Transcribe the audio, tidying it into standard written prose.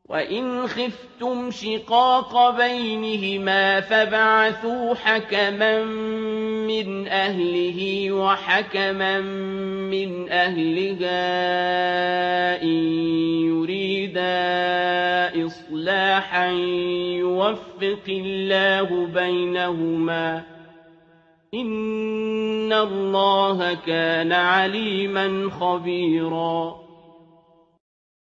وَإِنْ خِفْتُمْ شِقَاقَ بَيْنِهِمَا فَابْعَثُوا حَكَمًا مِّنْ أَهْلِهِ وَحَكَمًا مِّنْ أَهْلِهَا إِن يُرِيدَا إِصْلَاحًا يُوَفِّقِ اللَّهُ بَيْنَهُمَا ۗ إِنَّ اللَّهَ كَانَ عَلِيمًا خَبِيرًا.